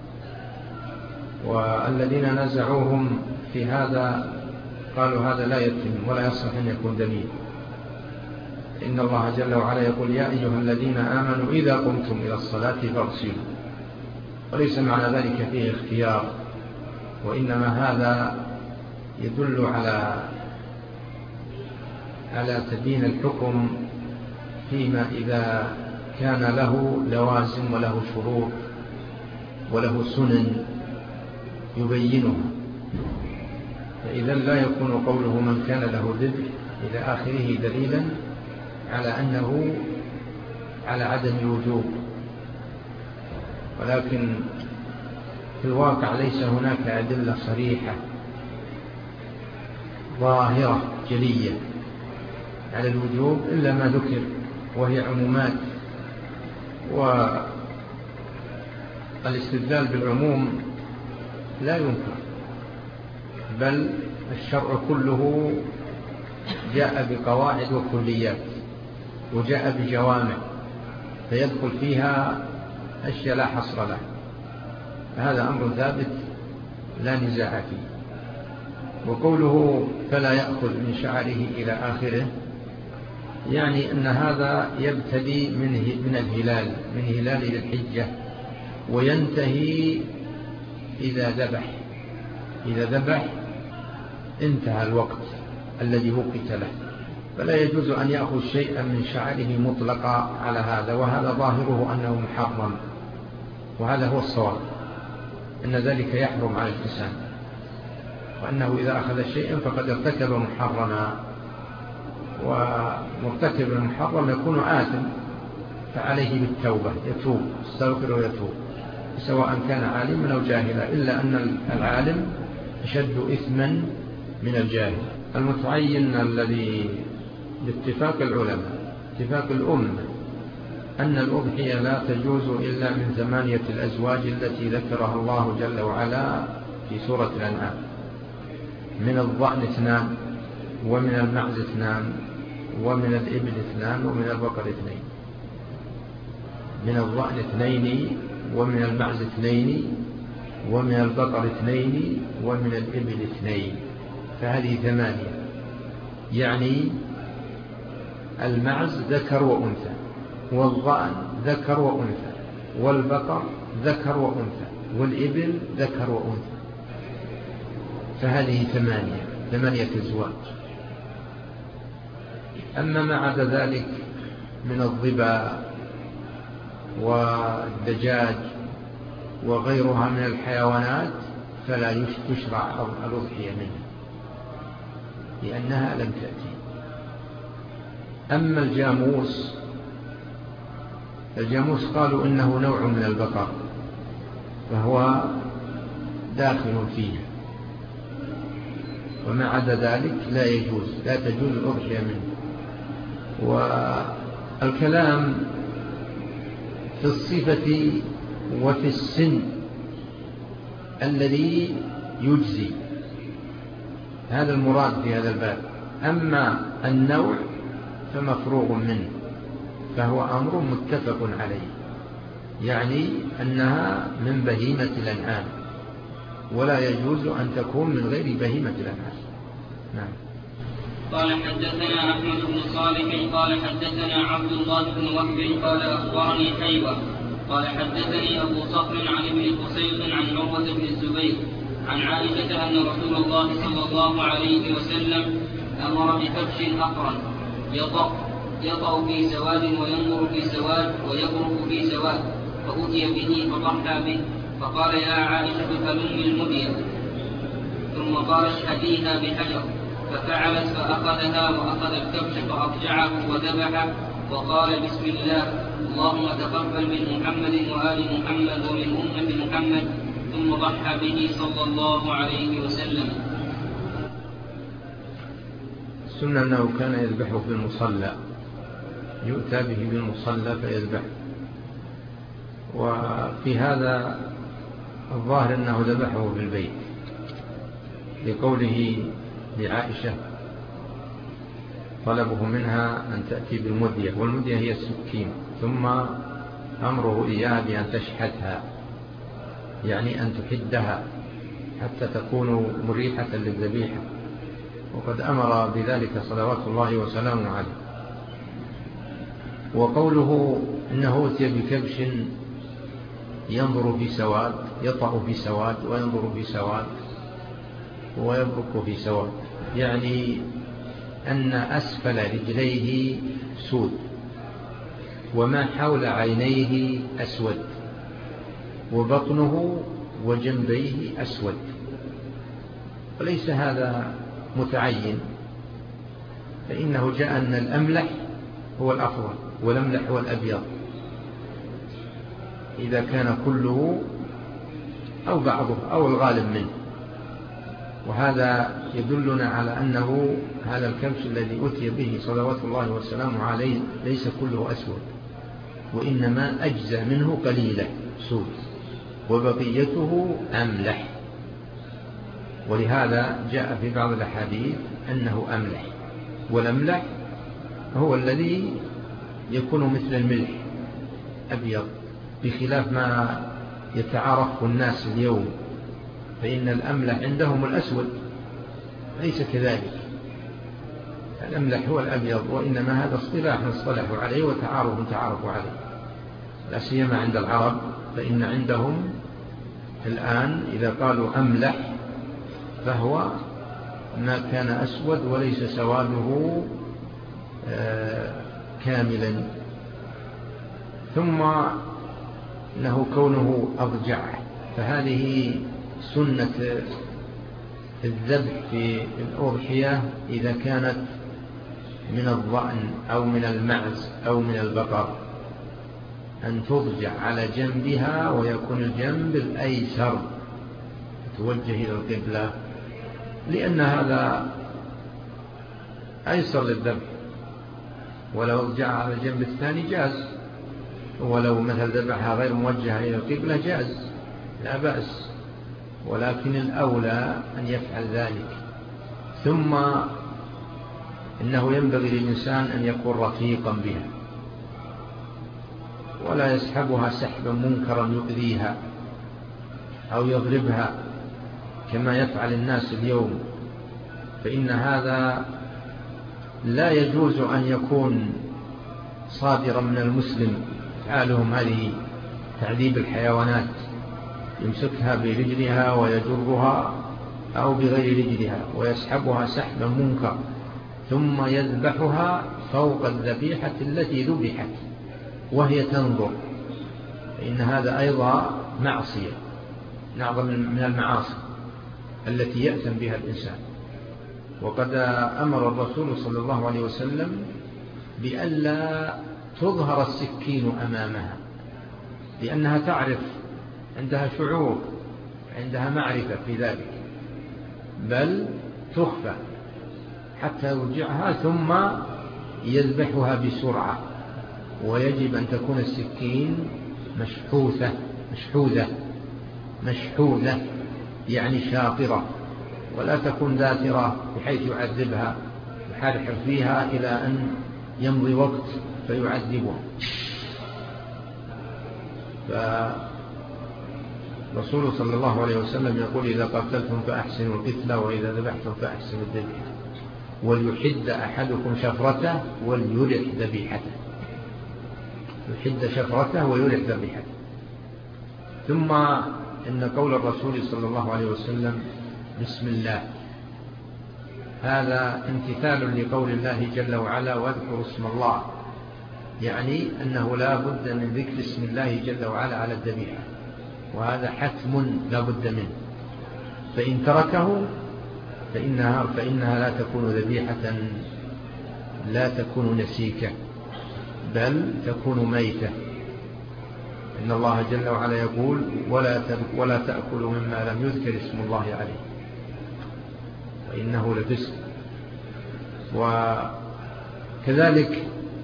والذين نزعوهم في هذا قالوا هذا لا يتم ولا يصح أن يكون دليل. إن الله جل وعلا يقول يا أيها الذين آمنوا إذا قمتم إلى الصلاة فاغسلوا، وليس معنى ذلك فيه اختيار، وإنما هذا يدل على تبيين الحكم فيما إذا كان له لوازم وله شروط وله سنن يبينها. فإذا لا يكون قوله من كان له ذبح إلى آخره دليلا على أنه على عدم الوجوب، ولكن في الواقع ليس هناك أدلة صريحة ظاهرة جلية على الوجوب إلا ما ذكر، وهي عمومات. والاستدلال بالعموم لا ينكر، بل الشرع كله جاء بقواعد وكليات وجاء بجوامع فيدخل فيها أشياء لا حصر له، فهذا أمر ثابت لا نزاع فيه. وقوله فلا يأخذ من شعره إلى آخره يعني أن هذا يبتدي من الهلال، من هلال ذي الحجة، وينتهي إذا ذبح انتهى الوقت الذي وقت له، فلا يجوز أن يأخذ شيئا من شعره مطلقا على هذا. وهذا ظاهره أنه محرم، وهذا هو الصواب، أن ذلك يحرم على الإنسان، وأنه إذا أخذ شيئا فقد ارتكب محرما، ومرتكب المحرم يكون آثم، فعليه بالتوبة، يتوب، يستغفر ويتوب، سواء كان عالما أو جاهلا، إلا أن العالم أشد إثما من الجاهل. المتعين الذي باتفاق العلماء اتفاق الأمة أن الأضحية لا تجوز إلا من 8 الأزواج التي ذكرها الله جل وعلا في سورة الأنعام، من الضأن 2 ومن المعز 2 ومن الإبل 2 ومن البقر 2. من الضأن 2 ومن المعز 2 ومن البقر 2 ومن الإبل 2، فهذه 8. يعني المعز ذكر وأنثى، والضأن ذكر وأنثى، والبقر ذكر وأنثى، والإبل ذكر وأنثى، فهذه 8 أزواج. أما ما عدا ذلك من الظبا والدجاج وغيرها من الحيوانات فلا تشرع الأضحية منها لأنها لم تأتي. أما الجاموس قالوا إنه نوع من البقر فهو داخل فيه، وما عدا ذلك لا تجوز الأضحية منه. والكلام في الصفة وفي السن الذي يجزي، هذا المراد في هذا الباب. أما النوع فمفروغ منه، فهو أمر متفق عليه، يعني أنها من بهيمة الأنعام ولا يجوز أن تكون من غير بهيمة الأنعام. نعم. قال حدثنا أحمد بن صالح قال حدثنا عبد الله بن وهب قال أخبرني حيوة قال حدثني أبو صخر عن ابن قصيص عن عروة بن الزبير عن عائشة أن رسول الله صلى الله عليه وسلم أمر بكبش أقرن يطأ في سواد وينظر في سواد ويبرك في سواد، فأتي به فضحى به، فقال يا عائشة هلمي المدية، ثم قال اشهديها بحجر، ففعلت فأخذها وأخذ الكبش فأرجعه وذبحه وقال بسم الله اللهم تقبل من محمد وآل محمد ومن أمة محمد، ثم ضحى به صلى الله عليه وسلم. السنة أنه كان يذبحه في المصلى، يؤتى به بالمصلى فيذبح. وفي هذا الظاهر أنه ذبحه في البيت لقوله لعائشة طلبه منها أن تأتي بالمدية، والمدية هي السكين، ثم أمره إياها بأن تشحتها، يعني أن تحدها حتى تكون مريحة للذبيحة، وقد أمر بذلك صلوات الله وسلامه عليه. وقوله إنه أتي بكبش ينظر في سواد، يطأ في سواد وينظر في سواد ويبرك في سواد، يعني أن أسفل رجليه سود وما حول عينيه أسود وبطنه وجنبيه أسود، وليس هذا متعين، فإنه جاء أن الأملح هو الأفضل والأملح هو الأبيض إذا كان كله أو بعضه أو الغالب منه. وهذا يدلنا على أنه هذا الكبش الذي أتي به صلوات الله وسلامه عليه ليس كله أسود، وإنما أجزى منه قليلا سود وبقيته أملح، ولهذا جاء في بعض الأحاديث أنه أملح، والأملح هو الذي يكون مثل الملح أبيض، بخلاف ما يتعارف الناس اليوم، فإن الأملح عندهم الأسود، ليس كذلك، الأملح هو الأبيض، وإنما هذا اصطلاح اصطلحوا عليه وتعارف تعارفوا عليه، لا سيما عند العرب، فإن عندهم الآن إذا قالوا أملح فهو ما كان أسود وليس سواده كاملا. ثم له كونه أضجع، فهذه سنة الذبح في الأضحية إذا كانت من الضأن أو من المعز أو من البقر، أن تضجع على جنبها ويكون الجنب الأيسر توجه إلى القبلة، لأن هذا أيسر للذبح، ولو جاء على الجنب الثاني جاز، ولو مثل ذبحها غير موجهة إلى القبلة جاز لا بأس، ولكن الأولى أن يفعل ذلك. ثم إنه ينبغي للإنسان أن يكون رفيقا بها ولا يسحبها سحبا منكرا يؤذيها أو يضربها كما يفعل الناس اليوم، فإن هذا لا يجوز أن يكون صادرا من المسلم. حالهم هذه تعذيب الحيوانات، يمسكها برجلها ويجرها أو بغير رجلها ويسحبها سحبا منكر ثم يذبحها فوق الذبيحة التي ذبحت وهي تنظر، فإن هذا أيضا معصية، نعظم من المعاصي التي يأثم بها الإنسان. وقد أمر الرسول صلى الله عليه وسلم بألا تظهر السكين أمامها، لأنها تعرف، عندها شعور، عندها معرفة في ذلك، بل تخفى حتى يرجعها ثم يذبحها بسرعة. ويجب أن تكون السكين مشحوذة يعني شاطرة، ولا تكون ذاترة بحيث يعذبها يحرحر فيها إلى أن يمضي وقت فيعذبها. فرسول صلى الله عليه وسلم يقول: إذا قتلتم فأحسنوا القتل، وإذا ذبحتم فأحسنوا الذبح، وليحد أحدكم شفرته وليرح ذبيحته. يحد شفرته ويرح ذبيحته. ثم إن قول الرسول صلى الله عليه وسلم بسم الله، هذا امتثال لقول الله جل وعلا: واذكروا اسم الله، يعني أنه لا بد من ذكر اسم الله جل وعلا على الذبيحة، وهذا حتم لا بد منه. فإن تركه فإنها لا تكون ذبيحة، لا تكون نسيكة، بل تكون ميتة. إن الله جل وعلا يقول: ولا تأكلوا مما لم يذكر اسم الله عليه وإنه لفسق. وكذلك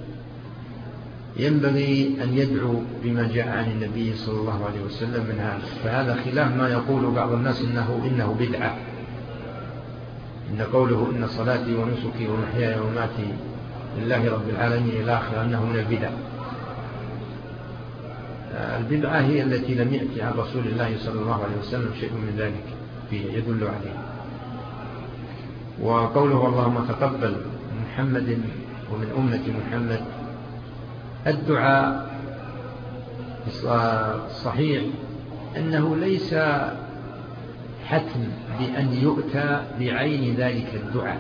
ينبغي أن يدعو بما جاء عن النبي صلى الله عليه وسلم من هذا، فهذا خلاف ما يقول بعض الناس إنه بدعة. إن قوله: إن صلاتي ونسكي ومحياي ومماتي لله رب العالمين إلى آخره، أنه من البدع. البدعة هي التي لم يأتي عن رسول الله صلى الله عليه وسلم شيء من ذلك فيه يدل عليه. وقوله: اللهم تقبل محمد ومن أمة محمد، الدعاء الصحيح أنه ليس حتم بأن يؤتى بعين ذلك الدعاء،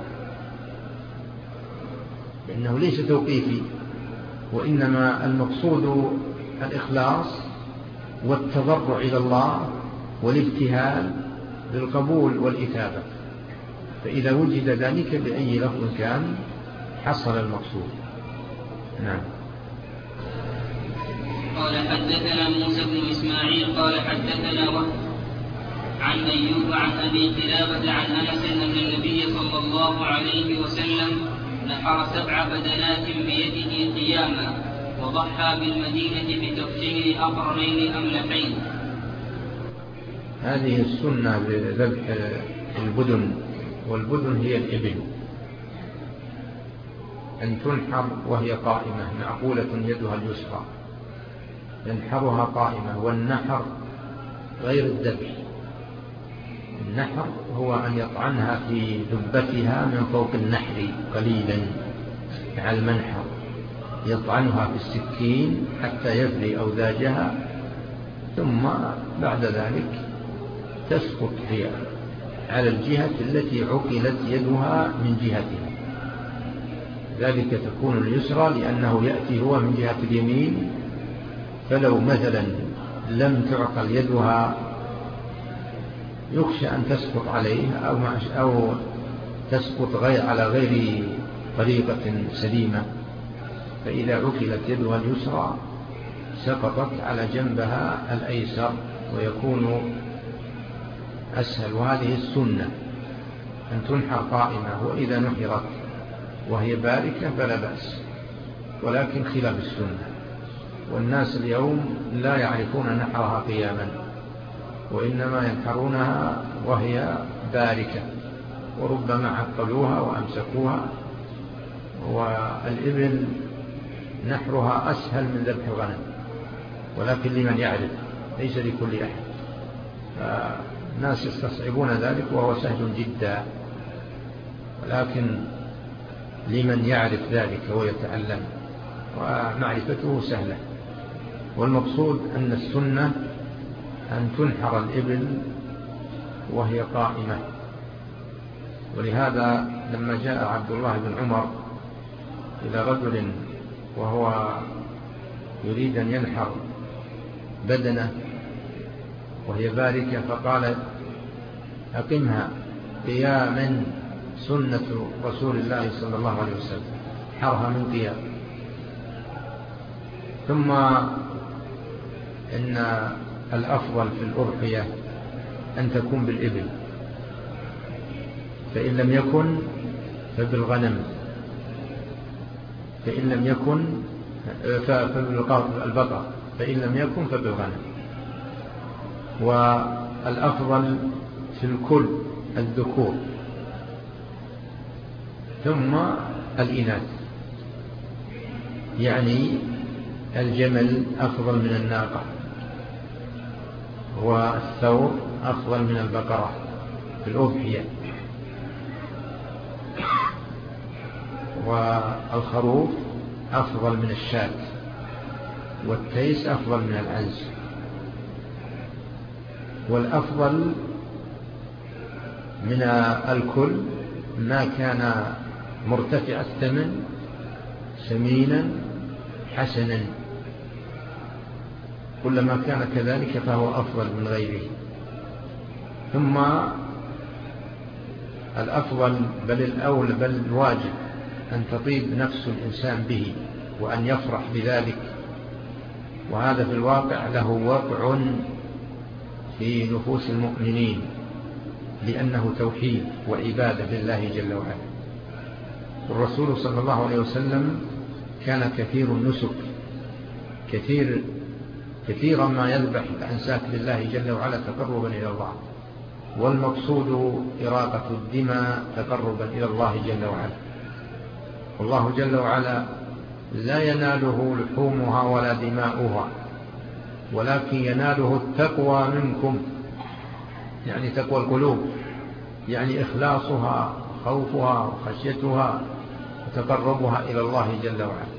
لأنه ليس توقيفي، وإنما المقصود الإخلاص والتضرع إلى الله والابتهال بالقبول والإثابة، فإذا وجد ذلك بأي لفظ كان حصل المقصود. نعم. قال: حدثنا موسى بن إسماعيل قال حدثنا وهب عن أيوب عن أبي قلابة عن أنس أن النبي صلى الله عليه وسلم نحر 7 بدنات بيده قياما، وضحى بالمدينة بتفجير أقرنين أملحين. هذه السنة لذبح البدن، والبدن هي الإبل، أن تنحر وهي قائمة معقولة يدها اليسرى، ينحرها قائمة. والنحر غير الذبح، النحر هو أن يطعنها في دبتها من فوق النحر قليلا مع المنحر، يطعنها في السكين حتى يفري أوذاجها، ثم بعد ذلك تسقط هي على الجهة التي عقلت يدها من جهتها، ذلك تكون اليسرى، لأنه يأتي هو من جهة اليمين، فلو مثلا لم تعقل يدها يخشى أن تسقط عليه أو تسقط على غير طريقة سليمة، فإذا عقلت يدها اليسرى سقطت على جنبها الأيسر ويكون أسهل. وهذه السنة أن تنحر قائمة، وإذا نحرت وهي باركة فلا بأس، ولكن خلاف السنة. والناس اليوم لا يعرفون نحرها قياما، وإنما ينحرونها وهي باركة، وربما عقلوها وأمسكوها. والإبل نحرها أسهل من ذبح الغنم، ولكن لمن يعرف، ليس لكل أحد. الناس يستصعبون ذلك وهو سهل جدا، ولكن لمن يعرف ذلك ويتعلم، ومعرفته سهلة. والمقصود أن السنة أن تنحر الإبل وهي قائمة. ولهذا لما جاء عبد الله بن عمر إلى رجل وهو يريد أن ينحر بدنه وهي باركة، فقال: أقمها قياما سنة رسول الله صلى الله عليه وسلم، حرها من قيام. ثم إن الأفضل في الأضحية أن تكون بالإبل، فإن لم يكن فبالغنم، فإن لم يكن فبالبقر، فإن لم يكن فبالغنم. والأفضل في الكل الذكور، ثم الإناث، يعني الجمل أفضل من الناقة، والثور أفضل من البقرة في الأضحية، والخروف أفضل من الشاة، والتيس أفضل من العنز. والأفضل من الكل ما كان مرتفع الثمن سمينا حسنا، كلما كان كذلك فهو أفضل من غيره. ثم الأفضل بل الأول بل الواجب أن تطيب نفس الإنسان به وأن يفرح بذلك، وهذا في الواقع له وقع في نفوس المؤمنين، لأنه توحيد وعبادة لله جل وعلا. والرسول صلى الله عليه وسلم كان كثير النسك، كثيرا ما يذبح الأنساك لله جل وعلا تقربا إلى الله، والمقصود إراقة الدماء تقربا إلى الله جل وعلا. والله جل وعلا لا يناله لحومها ولا دماؤها، ولكن يناله التقوى منكم، يعني تقوى القلوب، يعني إخلاصها، خوفها وخشيتها وتقربها إلى الله جل وعلا.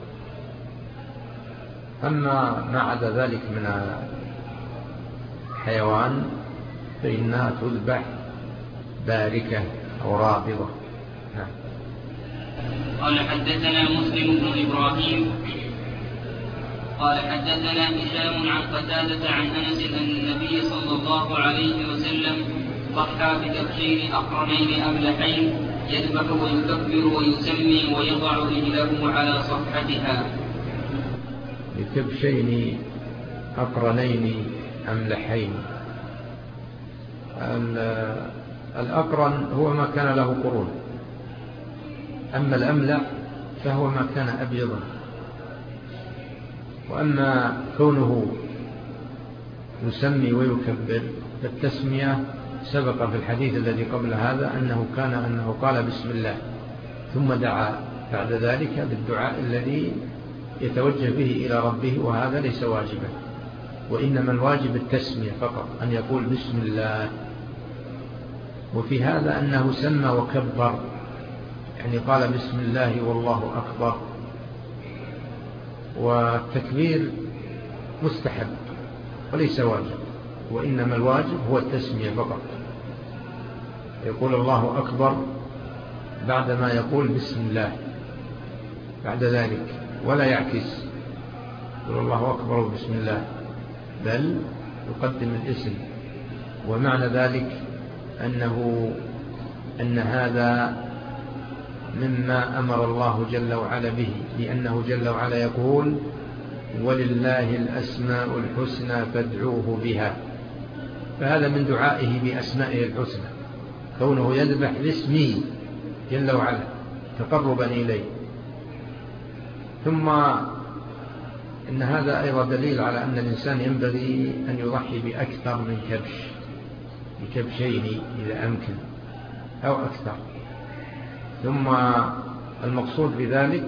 أما ما عدا ذلك من الحيوان فإنها تذبح باركة أو رابضة. نعم. قال: حدثنا مسلم بن إبراهيم قال: حدثنا هشام عن قتادة عن أنس أن النبي صلى الله عليه وسلم ضحى بكبشين أقرنين أملحين، يذبح ويكبر ويسمي ويضع رجله على صفحتها. بكبشين أقرنين أملحين. الأقرن هو ما كان له قرون، أما الأملح فهو ما كان أبيضا. وأما كونه يسمي ويكبر فالتسمية سبق في الحديث الذي قبل هذا أنه قال بسم الله، ثم دعا بعد ذلك بالدعاء الذي يتوجه به إلى ربه، وهذا ليس واجبا، وإنما الواجب التسمية فقط، أن يقول بسم الله. وفي هذا أنه سمى وكبر، يعني قال بسم الله والله أكبر. والتكبير مستحب وليس واجب، وإنما الواجب هو التسمية فقط، يقول الله أكبر بعدما يقول بسم الله بعد ذلك، ولا يعكس يقول الله أكبر بسم الله، بل يقدم الاسم. ومعنى ذلك أن هذا مما أمر الله جل وعلا به، لأنه جل وعلا يقول ولله الأسماء الحسنى فادعوه بها، فهذا من دعائه بأسمائه الحسنى، كونه يذبح باسمه جل وعلا تقربا إليه. ثم إن هذا أيضا دليل على أن الإنسان ينبغي أن يضحي بأكثر من كبش، بكبشين إذا أمكن أو أكثر. ثم المقصود بذلك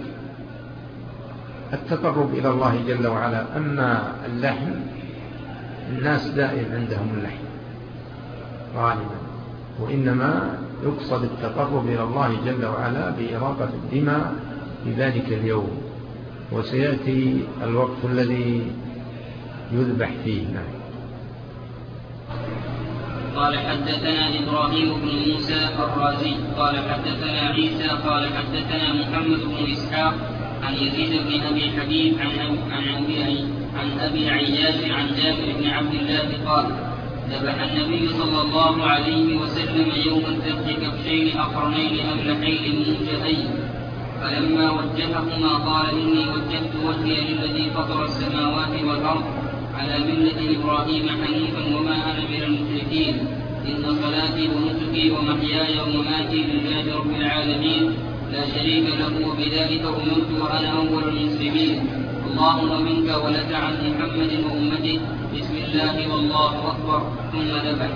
التقرب إلى الله جل وعلا. أما اللحم الناس دائم عندهم اللحم غالبا، وإنما يقصد التقرب إلى الله جل وعلا بإراقة الدماء في ذلك اليوم، وسيأتي الوقت الذي يذبح فيه. قال حدثنا إبراهيم بن موسى الرازي قال حدثنا عيسى قال حدثنا محمد بن إسحاق عن يزيد بن أبي حبيب عن أبي عياش عن جابر بن عبد الله قال ذبح النبي صلى الله عليه وسلم يوم الفتح كبشين أقرنين أملحين موجهين، فلما وجههما قال إني وجهت وجهي للذي فطر السماوات والأرض على ملة إبراهيم حنيفا وما أنا من المشركين، إن صلاتي ونسكي ومحياي ومماتي لله رب العالمين لا شريك له وبذلك أمرت وأنا أول المسلمين، اللهم منك ولك عن محمد وأمته بسم الله والله أكبر ثم ذبح.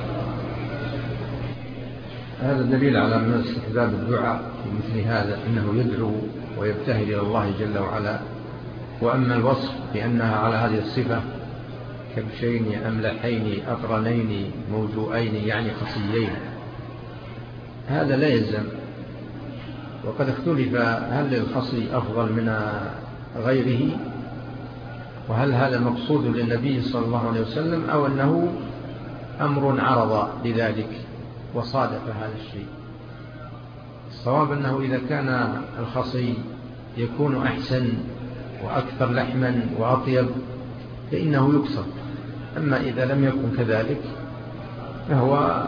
هذا دليل على أن استحباب الدعاء في مثل هذا، إنه يدعو ويبتهل إلى الله جل وعلا. وأما الوصف بأنها على هذه الصفة كبشين أملحين أقرنين موجوئين يعني خصيين، هذا لا يلزم. وقد اختلف هل الخصي أفضل من غيره، وهل هذا مقصود للنبي صلى الله عليه وسلم أو أنه أمر عرض لذلك وصادف هذا الشيء. الصواب أنه إذا كان الخصي يكون أحسن وأكثر لحما وأطيب فإنه يقصد، أما إذا لم يكن كذلك فهو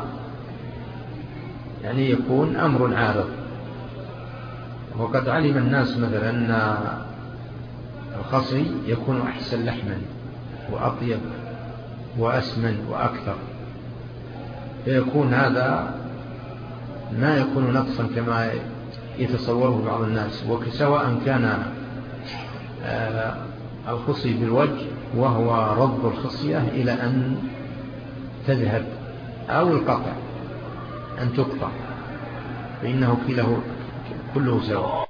يعني يكون أمر عارض. وقد علم الناس مثلا أن الخصي يكون أحسن لحما وأطيب وأسمن وأكثر، فيكون هذا ما يكون نقصا كما يتصوره بعض الناس، وسواء كان الخصي بالوجه وهو رد الخصية إلى أن تذهب أو القطع أن تقطع، فإنه كله سواء.